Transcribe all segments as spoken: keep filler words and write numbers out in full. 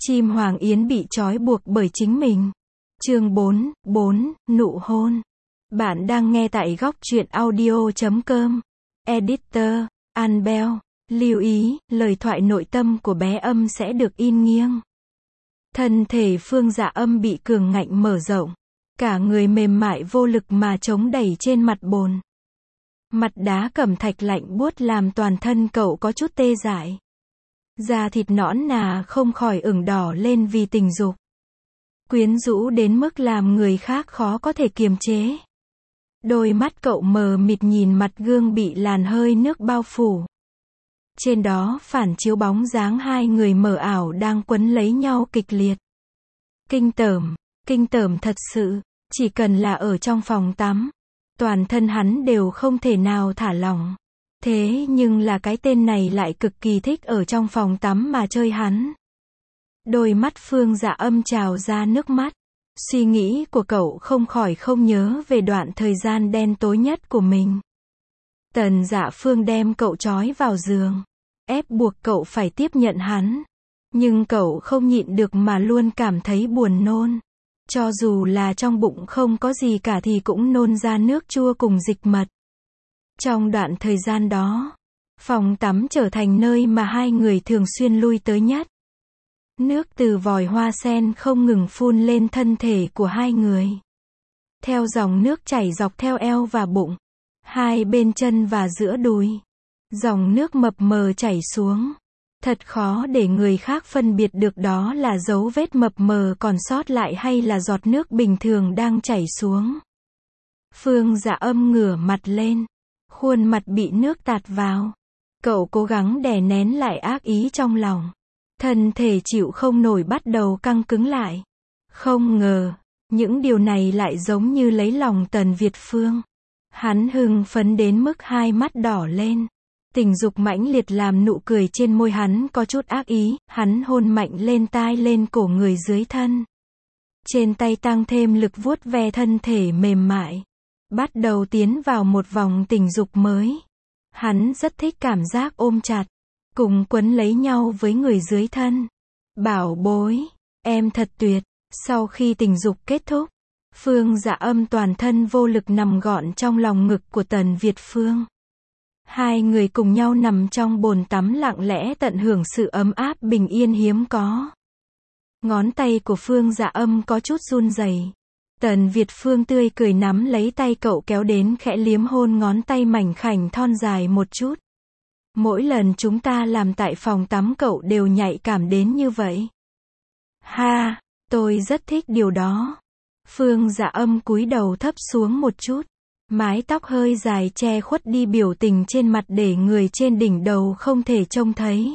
Chim Hoàng Yến bị trói buộc bởi chính mình. Chương bốn, bốn, nụ hôn. Bạn đang nghe tại góc truyện audio chấm com. Editor, Anbel. Lưu ý, lời thoại nội tâm của bé Âm sẽ được in nghiêng. Thân thể Phương Dạ Âm bị cường ngạnh mở rộng. Cả người mềm mại vô lực mà chống đẩy trên mặt bồn. Mặt đá cẩm thạch lạnh buốt làm toàn thân cậu có chút tê dại. Da thịt nõn nà không khỏi ửng đỏ lên vì tình dục. Quyến rũ đến mức làm người khác khó có thể kiềm chế. Đôi mắt cậu mờ mịt nhìn mặt gương bị làn hơi nước bao phủ. Trên đó phản chiếu bóng dáng hai người mờ ảo đang quấn lấy nhau kịch liệt. Kinh tởm, kinh tởm thật sự, chỉ cần là ở trong phòng tắm, toàn thân hắn đều không thể nào thả lỏng. Thế nhưng là cái tên này lại cực kỳ thích ở trong phòng tắm mà chơi hắn. Đôi mắt Phương Dạ Âm trào ra nước mắt. Suy nghĩ của cậu không khỏi không nhớ về đoạn thời gian đen tối nhất của mình. Tần Dạ Phương đem cậu trói vào giường, ép buộc cậu phải tiếp nhận hắn. Nhưng cậu không nhịn được mà luôn cảm thấy buồn nôn. Cho dù là trong bụng không có gì cả thì cũng nôn ra nước chua cùng dịch mật. Trong đoạn thời gian đó, phòng tắm trở thành nơi mà hai người thường xuyên lui tới nhất. Nước từ vòi hoa sen không ngừng phun lên thân thể của hai người. Theo dòng nước chảy dọc theo eo và bụng, hai bên chân và giữa đùi. Dòng nước mập mờ chảy xuống. Thật khó để người khác phân biệt được đó là dấu vết mập mờ còn sót lại hay là giọt nước bình thường đang chảy xuống. Phương Dạ Âm ngửa mặt lên. Khuôn mặt bị nước tạt vào. Cậu cố gắng đè nén lại ác ý trong lòng. Thân thể chịu không nổi bắt đầu căng cứng lại. Không ngờ, những điều này lại giống như lấy lòng Tần Việt Phương. Hắn hưng phấn đến mức hai mắt đỏ lên. Tình dục mãnh liệt làm nụ cười trên môi hắn có chút ác ý, hắn hôn mạnh lên tai lên cổ người dưới thân. Trên tay tăng thêm lực vuốt ve thân thể mềm mại. Bắt đầu tiến vào một vòng tình dục mới. Hắn rất thích cảm giác ôm chặt, cùng quấn lấy nhau với người dưới thân. Bảo bối, em thật tuyệt. Sau khi tình dục kết thúc, Phương Dạ Âm toàn thân vô lực nằm gọn trong lòng ngực của Tần Việt Phương. Hai người cùng nhau nằm trong bồn tắm lặng lẽ tận hưởng sự ấm áp bình yên hiếm có. Ngón tay của Phương Dạ Âm có chút run rẩy. Tần Việt Phương tươi cười nắm lấy tay cậu kéo đến khẽ liếm hôn ngón tay mảnh khảnh thon dài một chút. Mỗi lần chúng ta làm tại phòng tắm cậu đều nhạy cảm đến như vậy. Ha, tôi rất thích điều đó. Phương Dạ Âm cúi đầu thấp xuống một chút. Mái tóc hơi dài che khuất đi biểu tình trên mặt để người trên đỉnh đầu không thể trông thấy.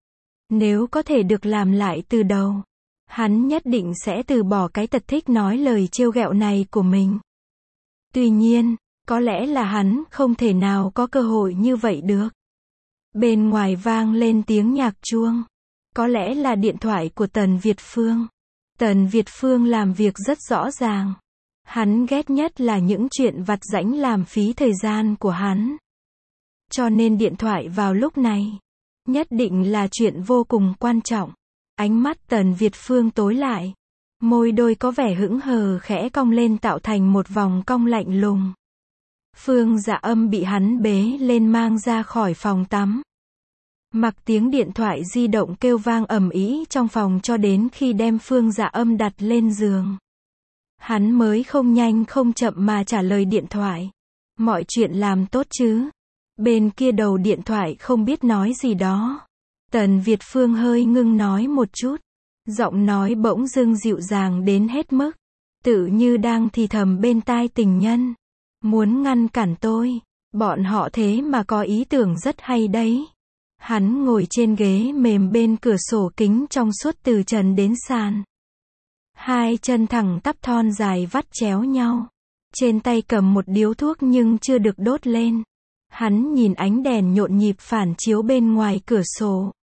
Nếu có thể được làm lại từ đầu, hắn nhất định sẽ từ bỏ cái tật thích nói lời trêu ghẹo này của mình. Tuy nhiên, có lẽ là hắn không thể nào có cơ hội như vậy được. Bên ngoài vang lên tiếng nhạc chuông. Có lẽ là điện thoại của Tần Việt Phương. Tần Việt Phương làm việc rất rõ ràng. Hắn ghét nhất là những chuyện vặt vãnh làm phí thời gian của hắn. Cho nên điện thoại vào lúc này, nhất định là chuyện vô cùng quan trọng. Ánh mắt Tần Việt Phương tối lại. Môi đôi có vẻ hững hờ khẽ cong lên tạo thành một vòng cong lạnh lùng. Phương Dạ Âm bị hắn bế lên mang ra khỏi phòng tắm. Mặc tiếng điện thoại di động kêu vang ầm ĩ trong phòng cho đến khi đem Phương Dạ Âm đặt lên giường. Hắn mới không nhanh không chậm mà trả lời điện thoại. Mọi chuyện làm tốt chứ? Bên kia đầu điện thoại không biết nói gì đó. Tần Việt Phương hơi ngưng nói một chút. Giọng nói bỗng dưng dịu dàng đến hết mức. Tự như đang thì thầm bên tai tình nhân. Muốn ngăn cản tôi. Bọn họ thế mà có ý tưởng rất hay đấy. Hắn ngồi trên ghế mềm bên cửa sổ kính trong suốt từ trần đến sàn. Hai chân thẳng tắp thon dài vắt chéo nhau. Trên tay cầm một điếu thuốc nhưng chưa được đốt lên. Hắn nhìn ánh đèn nhộn nhịp phản chiếu bên ngoài cửa sổ.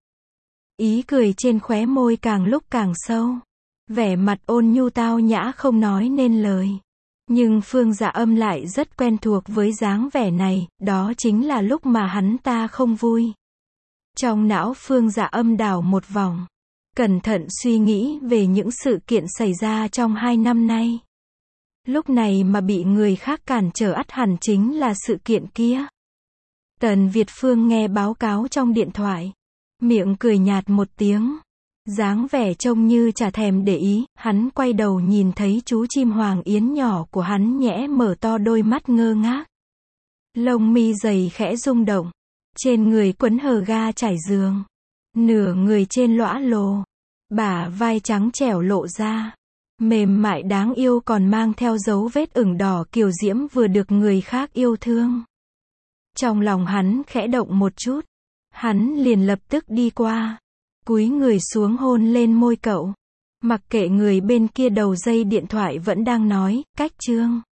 Ý cười trên khóe môi càng lúc càng sâu. Vẻ mặt ôn nhu tao nhã không nói nên lời. Nhưng Phương Dạ Âm lại rất quen thuộc với dáng vẻ này, đó chính là lúc mà hắn ta không vui. Trong não Phương Dạ Âm đảo một vòng. cẩn thận suy nghĩ về những sự kiện xảy ra trong hai năm nay. Lúc này mà bị người khác cản trở ắt hẳn chính là sự kiện kia. Tần Việt Phương nghe báo cáo trong điện thoại. Miệng cười nhạt một tiếng. Dáng vẻ trông như chả thèm để ý, hắn quay đầu nhìn thấy chú chim hoàng yến nhỏ của hắn nhẽ mở to đôi mắt ngơ ngác. Lông mi dày khẽ rung động. Trên người quấn hờ ga trải giường. Nửa người trên lõa lồ. Bả vai trắng trẻo lộ ra. Mềm mại đáng yêu còn mang theo dấu vết ửng đỏ kiều diễm vừa được người khác yêu thương. Trong lòng hắn khẽ động một chút. Hắn liền lập tức đi qua. Cúi người xuống hôn lên môi cậu. Mặc kệ người bên kia đầu dây điện thoại vẫn đang nói, cách Trương.